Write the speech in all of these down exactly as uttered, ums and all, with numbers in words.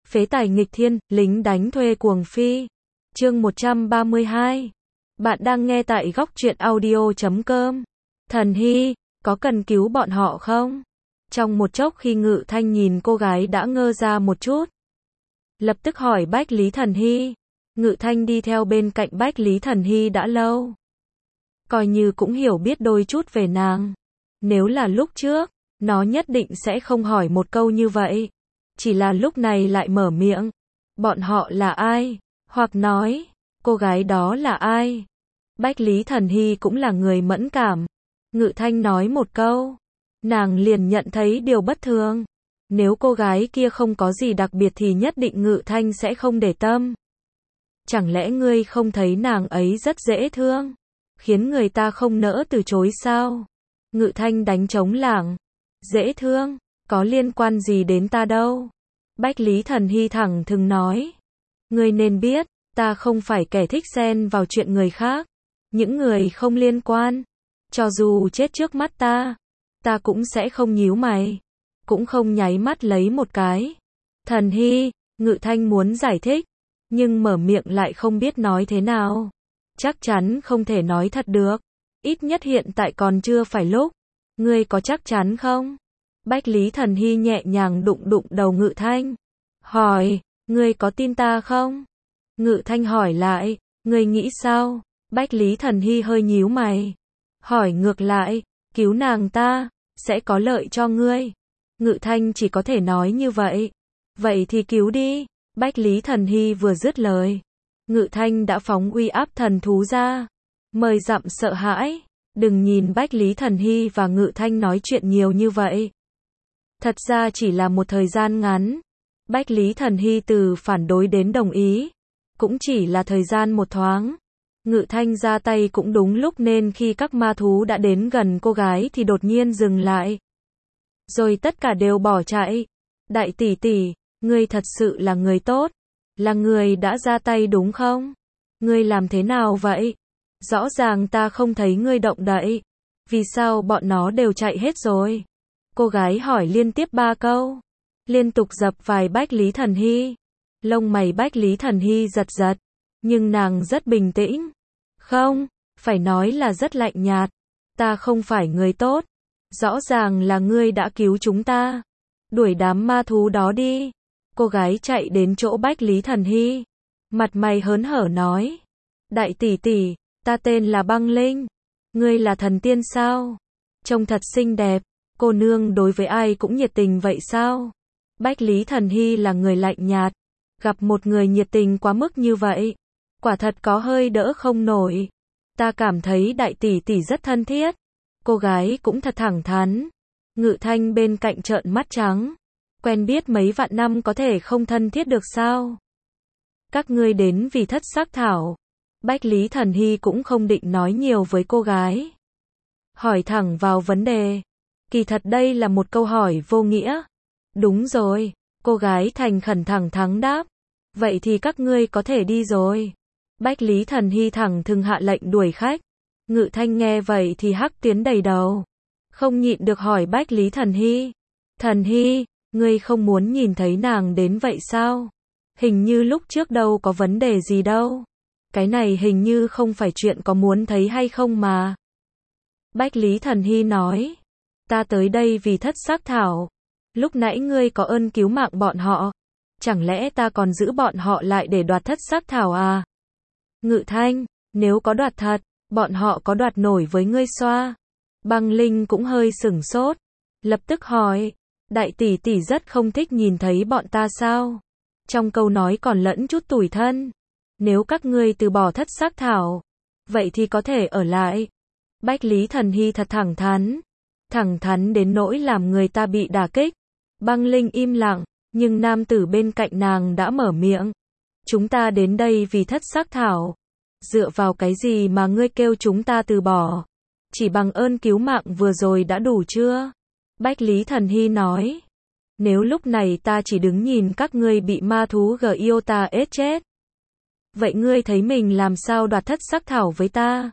Phế tài nghịch thiên, lính đánh thuê cuồng phi. Chương một trăm ba mươi hai. Bạn đang nghe tại góc truyện audio chấm com. Thần Hy, có cần cứu bọn họ không? Trong một chốc khi Ngự Thanh nhìn cô gái đã ngơ ra một chút. Lập tức hỏi Bách Lý Thần Hy. Ngự Thanh đi theo bên cạnh Bách Lý Thần Hy đã lâu. Coi như cũng hiểu biết đôi chút về nàng. Nếu là lúc trước, nó nhất định sẽ không hỏi một câu như vậy. Chỉ là lúc này lại mở miệng. Bọn họ là ai? Hoặc nói, cô gái đó là ai? Bách Lý Thần Hy cũng là người mẫn cảm. Ngự Thanh nói một câu. Nàng liền nhận thấy điều bất thường. Nếu cô gái kia không có gì đặc biệt thì nhất định Ngự Thanh sẽ không để tâm. Chẳng lẽ ngươi không thấy nàng ấy rất dễ thương? Khiến người ta không nỡ từ chối sao? Ngự Thanh đánh trống lảng. Dễ thương? Có liên quan gì đến ta đâu? Bách Lý Thần Hy thẳng thừng nói. Ngươi nên biết, ta không phải kẻ thích xen vào chuyện người khác. Những người không liên quan. Cho dù chết trước mắt ta, ta cũng sẽ không nhíu mày. Cũng không nháy mắt lấy một cái. Thần Hy, Ngự Thanh muốn giải thích. Nhưng mở miệng lại không biết nói thế nào. Chắc chắn không thể nói thật được. Ít nhất hiện tại còn chưa phải lúc. Ngươi có chắc chắn không? Bách Lý Thần Hy nhẹ nhàng đụng đụng đầu Ngự Thanh. Hỏi, ngươi có tin ta không? Ngự Thanh hỏi lại, ngươi nghĩ sao? Bách Lý Thần Hy hơi nhíu mày. Hỏi ngược lại, cứu nàng ta, sẽ có lợi cho ngươi. Ngự Thanh chỉ có thể nói như vậy. Vậy thì cứu đi. Bách Lý Thần Hy vừa dứt lời. Ngự Thanh đã phóng uy áp thần thú ra. Mời dặm sợ hãi. Đừng nhìn Bách Lý Thần Hy và Ngự Thanh nói chuyện nhiều như vậy. Thật ra chỉ là một thời gian ngắn. Bách Lý Thần Hy từ phản đối đến đồng ý. Cũng chỉ là thời gian một thoáng. Ngự Thanh ra tay cũng đúng lúc nên khi các ma thú đã đến gần cô gái thì đột nhiên dừng lại. Rồi tất cả đều bỏ chạy. Đại tỷ tỷ, ngươi thật sự là người tốt. Là người đã ra tay đúng không? Ngươi làm thế nào vậy? Rõ ràng ta không thấy ngươi động đậy. Vì sao bọn nó đều chạy hết rồi? Cô gái hỏi liên tiếp ba câu. Liên tục dập vài Bách Lý Thần Hy. Lông mày Bách Lý Thần Hy giật giật. Nhưng nàng rất bình tĩnh. Không, phải nói là rất lạnh nhạt. Ta không phải người tốt. Rõ ràng là ngươi đã cứu chúng ta. Đuổi đám ma thú đó đi. Cô gái chạy đến chỗ Bách Lý Thần Hy. Mặt mày hớn hở nói. Đại tỷ tỷ, ta tên là Băng Linh. Ngươi là thần tiên sao? Trông thật xinh đẹp. Cô nương đối với ai cũng nhiệt tình vậy sao? Bách Lý Thần Hy là người lạnh nhạt. Gặp một người nhiệt tình quá mức như vậy. Quả thật có hơi đỡ không nổi. Ta cảm thấy đại tỷ tỷ rất thân thiết. Cô gái cũng thật thẳng thắn. Ngự Thanh bên cạnh trợn mắt trắng. Quen biết mấy vạn năm có thể không thân thiết được sao? Các ngươi đến vì thất sắc thảo. Bách Lý Thần Hy cũng không định nói nhiều với cô gái. Hỏi thẳng vào vấn đề. Kỳ thật đây là một câu hỏi vô nghĩa. Đúng rồi. Cô gái thành khẩn thẳng thắn đáp. Vậy thì các ngươi có thể đi rồi. Bách Lý Thần Hy thẳng thừng hạ lệnh đuổi khách. Ngự Thanh nghe vậy thì hắc tiến đầy đầu. Không nhịn được hỏi Bách Lý Thần Hy. Thần Hy, ngươi không muốn nhìn thấy nàng đến vậy sao? Hình như lúc trước đâu có vấn đề gì đâu. Cái này hình như không phải chuyện có muốn thấy hay không mà. Bách Lý Thần Hy nói. Ta tới đây vì thất sắc thảo. Lúc nãy ngươi có ơn cứu mạng bọn họ. Chẳng lẽ ta còn giữ bọn họ lại để đoạt thất sắc thảo à? Ngự Thanh, nếu có đoạt thật, bọn họ có đoạt nổi với ngươi xoa? Băng Linh cũng hơi sửng sốt. Lập tức hỏi. Đại tỷ tỷ rất không thích nhìn thấy bọn ta sao? Trong câu nói còn lẫn chút tủi thân. Nếu các ngươi từ bỏ thất sắc thảo, vậy thì có thể ở lại. Bách Lý Thần Hy thật thẳng thắn. Thẳng thắn đến nỗi làm người ta bị đả kích. Băng Linh im lặng, nhưng nam tử bên cạnh nàng đã mở miệng. Chúng ta đến đây vì thất sắc thảo. Dựa vào cái gì mà ngươi kêu chúng ta từ bỏ? Chỉ bằng ơn cứu mạng vừa rồi đã đủ chưa? Bách Lý Thần Hy nói. Nếu lúc này ta chỉ đứng nhìn các ngươi bị ma thú Giota ết chết. Vậy ngươi thấy mình làm sao đoạt thất sắc thảo với ta?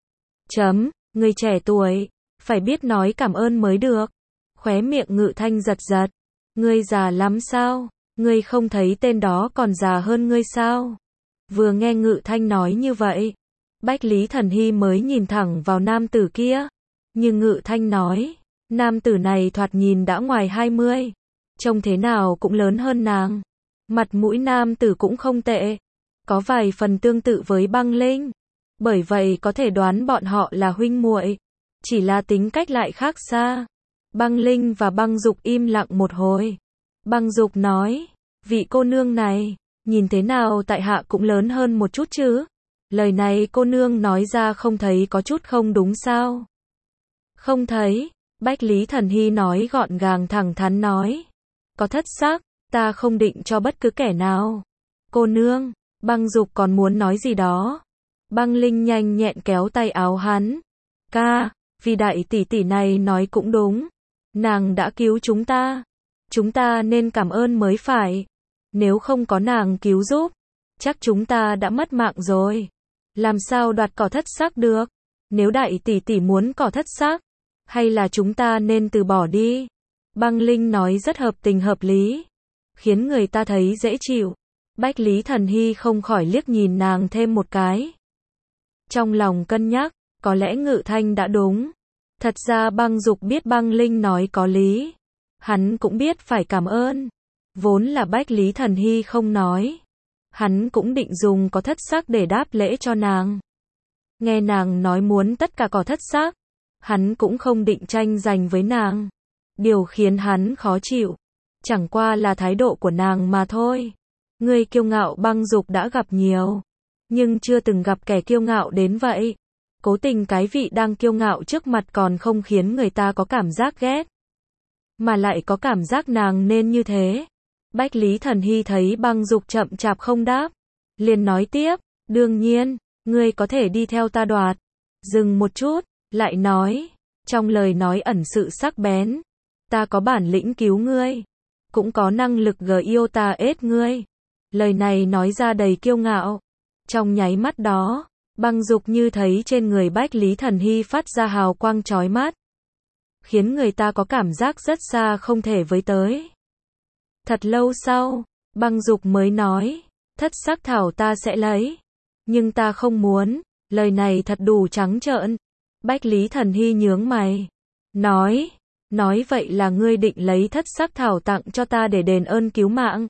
Chấm, ngươi trẻ tuổi, phải biết nói cảm ơn mới được. Khóe miệng Ngự Thanh giật giật. Ngươi già lắm sao? Ngươi không thấy tên đó còn già hơn ngươi sao? Vừa nghe Ngự Thanh nói như vậy, Bách Lý Thần Hy mới nhìn thẳng vào nam tử kia. Nhưng Ngự Thanh nói, nam tử này thoạt nhìn đã ngoài hai mươi, trông thế nào cũng lớn hơn nàng. Mặt mũi nam tử cũng không tệ, có vài phần tương tự với Băng Linh, bởi vậy có thể đoán bọn họ là huynh muội, chỉ là tính cách lại khác xa. Băng Linh và Băng Dục im lặng một hồi. Băng Dục nói, vị cô nương này, nhìn thế nào tại hạ cũng lớn hơn một chút chứ? Lời này cô nương nói ra không thấy có chút không đúng sao? Không thấy, Bách Lý Thần Hy nói gọn gàng thẳng thắn nói. Có thất sắc, ta không định cho bất cứ kẻ nào. Cô nương, Băng Dục còn muốn nói gì đó. Băng Linh nhanh nhẹn kéo tay áo hắn. Ca, vì đại tỷ tỷ này nói cũng đúng. Nàng đã cứu chúng ta. Chúng ta nên cảm ơn mới phải. Nếu không có nàng cứu giúp, chắc chúng ta đã mất mạng rồi. Làm sao đoạt cỏ thất sắc được? Nếu đại tỷ tỷ muốn cỏ thất sắc, hay là chúng ta nên từ bỏ đi? Băng Linh nói rất hợp tình hợp lý, khiến người ta thấy dễ chịu. Bách Lý Thần Hy không khỏi liếc nhìn nàng thêm một cái. Trong lòng cân nhắc, có lẽ Ngự Thanh đã đúng. Thật ra Băng Dục biết Băng Linh nói có lý. Hắn cũng biết phải cảm ơn. Vốn là Bách Lý Thần Hy không nói. Hắn cũng định dùng có thất sắc để đáp lễ cho nàng. Nghe nàng nói muốn tất cả có thất sắc, hắn cũng không định tranh giành với nàng. Điều khiến hắn khó chịu, chẳng qua là thái độ của nàng mà thôi. Người kiêu ngạo Băng Dục đã gặp nhiều, nhưng chưa từng gặp kẻ kiêu ngạo đến vậy. Cố tình cái vị đang kiêu ngạo trước mặt còn không khiến người ta có cảm giác ghét, mà lại có cảm giác nàng nên như thế. Bách Lý Thần Hy thấy Băng Dục chậm chạp không đáp, liền nói tiếp, đương nhiên, ngươi có thể đi theo ta đoạt. Dừng một chút, lại nói, trong lời nói ẩn sự sắc bén, ta có bản lĩnh cứu ngươi, cũng có năng lực gờ yêu ta ết ngươi. Lời này nói ra đầy kiêu ngạo. Trong nháy mắt đó, Băng Dục như thấy trên người Bách Lý Thần Hy phát ra hào quang chói mắt, khiến người ta có cảm giác rất xa không thể với tới. Thật lâu sau, Băng Dục mới nói, thất sắc thảo ta sẽ lấy, nhưng ta không muốn. Lời này thật đủ trắng trợn. Bách Lý Thần Hy nhướng mày, nói, nói vậy là ngươi định lấy thất sắc thảo tặng cho ta để đền ơn cứu mạng?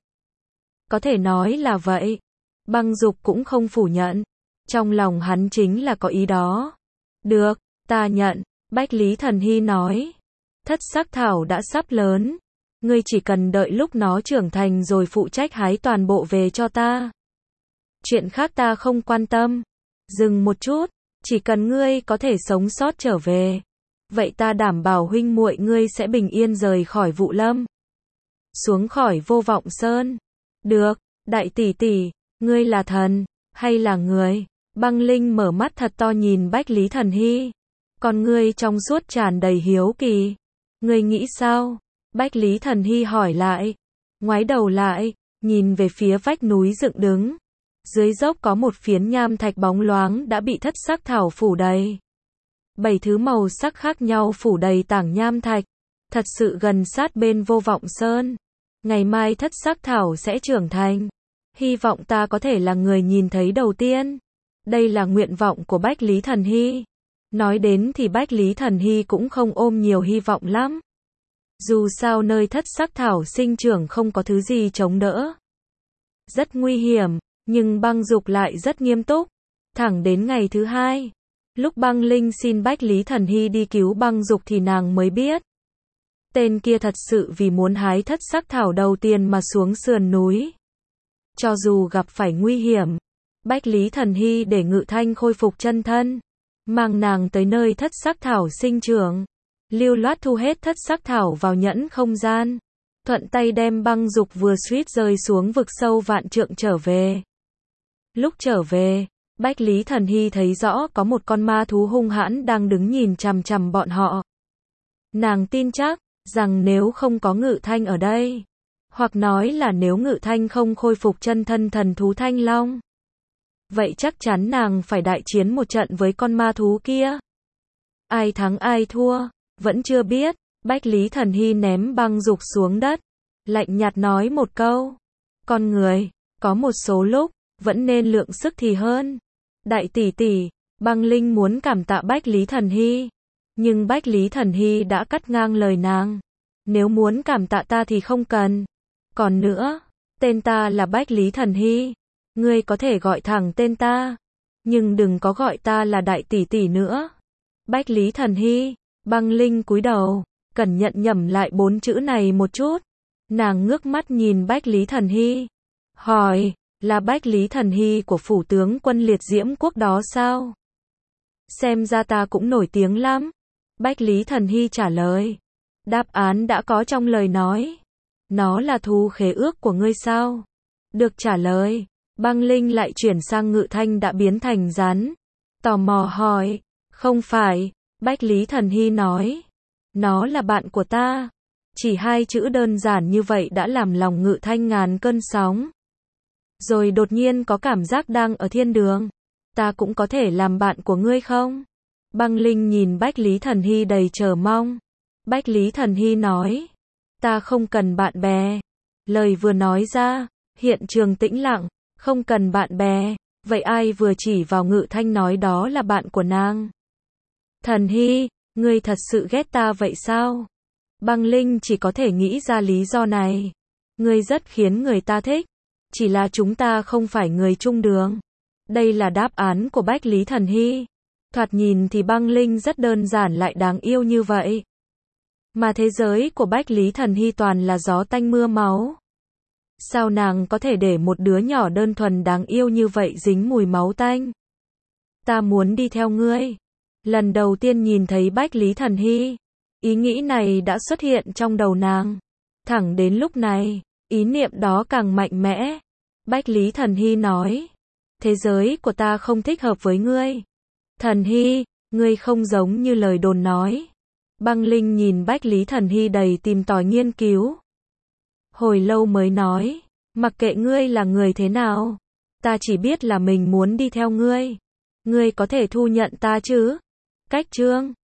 Có thể nói là vậy. Băng Dục cũng không phủ nhận, trong lòng hắn chính là có ý đó. Được, ta nhận. Bách Lý Thần Hy nói, thất sắc thảo đã sắp lớn, ngươi chỉ cần đợi lúc nó trưởng thành rồi phụ trách hái toàn bộ về cho ta. Chuyện khác ta không quan tâm. Dừng một chút, chỉ cần ngươi có thể sống sót trở về, vậy ta đảm bảo huynh muội ngươi sẽ bình yên rời khỏi Vụ Lâm, xuống khỏi Vô Vọng Sơn. Được, đại tỷ tỷ, ngươi là thần, hay là người? Băng Linh mở mắt thật to nhìn Bách Lý Thần Hy, con ngươi trong suốt tràn đầy hiếu kỳ. Ngươi nghĩ sao? Bách Lý Thần Hy hỏi lại, ngoái đầu lại, nhìn về phía vách núi dựng đứng. Dưới dốc có một phiến nham thạch bóng loáng đã bị thất sắc thảo phủ đầy. Bảy thứ màu sắc khác nhau phủ đầy tảng nham thạch, thật sự gần sát bên Vô Vọng Sơn. Ngày mai thất sắc thảo sẽ trưởng thành, hy vọng ta có thể là người nhìn thấy đầu tiên. Đây là nguyện vọng của Bách Lý Thần Hy. Nói đến thì Bách Lý Thần Hy cũng không ôm nhiều hy vọng lắm. Dù sao nơi thất sắc thảo sinh trưởng không có thứ gì chống đỡ, rất nguy hiểm. Nhưng Băng Dục lại rất nghiêm túc. Thẳng đến ngày thứ hai, lúc Băng Linh xin Bách Lý Thần Hy đi cứu Băng Dục thì nàng mới biết, tên kia thật sự vì muốn hái thất sắc thảo đầu tiên mà xuống sườn núi. Cho dù gặp phải nguy hiểm, Bách Lý Thần Hy để Ngự Thanh khôi phục chân thân, mang nàng tới nơi thất sắc thảo sinh trưởng, lưu loát thu hết thất sắc thảo vào nhẫn không gian, thuận tay đem Băng Dục vừa suýt rơi xuống vực sâu vạn trượng trở về. Lúc trở về, Bách Lý Thần Hy thấy rõ có một con ma thú hung hãn đang đứng nhìn chằm chằm bọn họ. Nàng tin chắc rằng nếu không có Ngự Thanh ở đây, hoặc nói là nếu Ngự Thanh không khôi phục chân thân thần thú Thanh Long, vậy chắc chắn nàng phải đại chiến một trận với con ma thú kia. Ai thắng ai thua, vẫn chưa biết. Bách Lý Thần Hy ném Băng Dục xuống đất, lạnh nhạt nói một câu. Con người, có một số lúc, vẫn nên lượng sức thì hơn. Đại tỷ tỷ, Băng Linh muốn cảm tạ Bách Lý Thần Hy. Nhưng Bách Lý Thần Hy đã cắt ngang lời nàng. Nếu muốn cảm tạ ta thì không cần. Còn nữa, tên ta là Bách Lý Thần Hy. Ngươi có thể gọi thẳng tên ta. Nhưng đừng có gọi ta là đại tỷ tỷ nữa. Bách Lý Thần Hy, Băng Linh cúi đầu, cẩn nhận nhẩm lại bốn chữ này một chút. Nàng ngước mắt nhìn Bách Lý Thần Hy. Hỏi, là Bách Lý Thần Hy của phủ tướng quân Liệt Diễm Quốc đó sao? Xem ra ta cũng nổi tiếng lắm. Bách Lý Thần Hy trả lời. Đáp án đã có trong lời nói. Nó là thú khế ước của ngươi sao? Được trả lời. Băng Linh lại chuyển sang ngự thanh đã biến thành rắn. Tò mò hỏi. Không phải. Bách Lý Thần Hy nói. Nó là bạn của ta. Chỉ hai chữ đơn giản như vậy đã làm lòng ngự thanh ngàn cơn sóng. Rồi đột nhiên có cảm giác đang ở thiên đường. Ta cũng có thể làm bạn của ngươi không? Băng Linh nhìn Bách Lý Thần Hy đầy chờ mong. Bách Lý Thần Hy nói. Ta không cần bạn bè. Lời vừa nói ra, hiện trường tĩnh lặng. Không cần bạn bè. Vậy ai vừa chỉ vào ngự thanh nói đó là bạn của nàng? Thần Hy, ngươi thật sự ghét ta vậy sao? Băng Linh chỉ có thể nghĩ ra lý do này. Ngươi rất khiến người ta thích. Chỉ là chúng ta không phải người chung đường. Đây là đáp án của Bách Lý Thần Hy. Thoạt nhìn thì Băng Linh rất đơn giản lại đáng yêu như vậy. Mà thế giới của Bách Lý Thần Hy toàn là gió tanh mưa máu. Sao nàng có thể để một đứa nhỏ đơn thuần đáng yêu như vậy dính mùi máu tanh? Ta muốn đi theo ngươi. Lần đầu tiên nhìn thấy Bách Lý Thần Hy, ý nghĩ này đã xuất hiện trong đầu nàng. Thẳng đến lúc này, ý niệm đó càng mạnh mẽ. Bách Lý Thần Hy nói. Thế giới của ta không thích hợp với ngươi. Thần Hy, ngươi không giống như lời đồn nói. Băng Linh nhìn Bách Lý Thần Hy đầy tìm tòi nghiên cứu. Hồi lâu mới nói. Mặc kệ ngươi là người thế nào. Ta chỉ biết là mình muốn đi theo ngươi. Ngươi có thể thu nhận ta chứ? Cách chương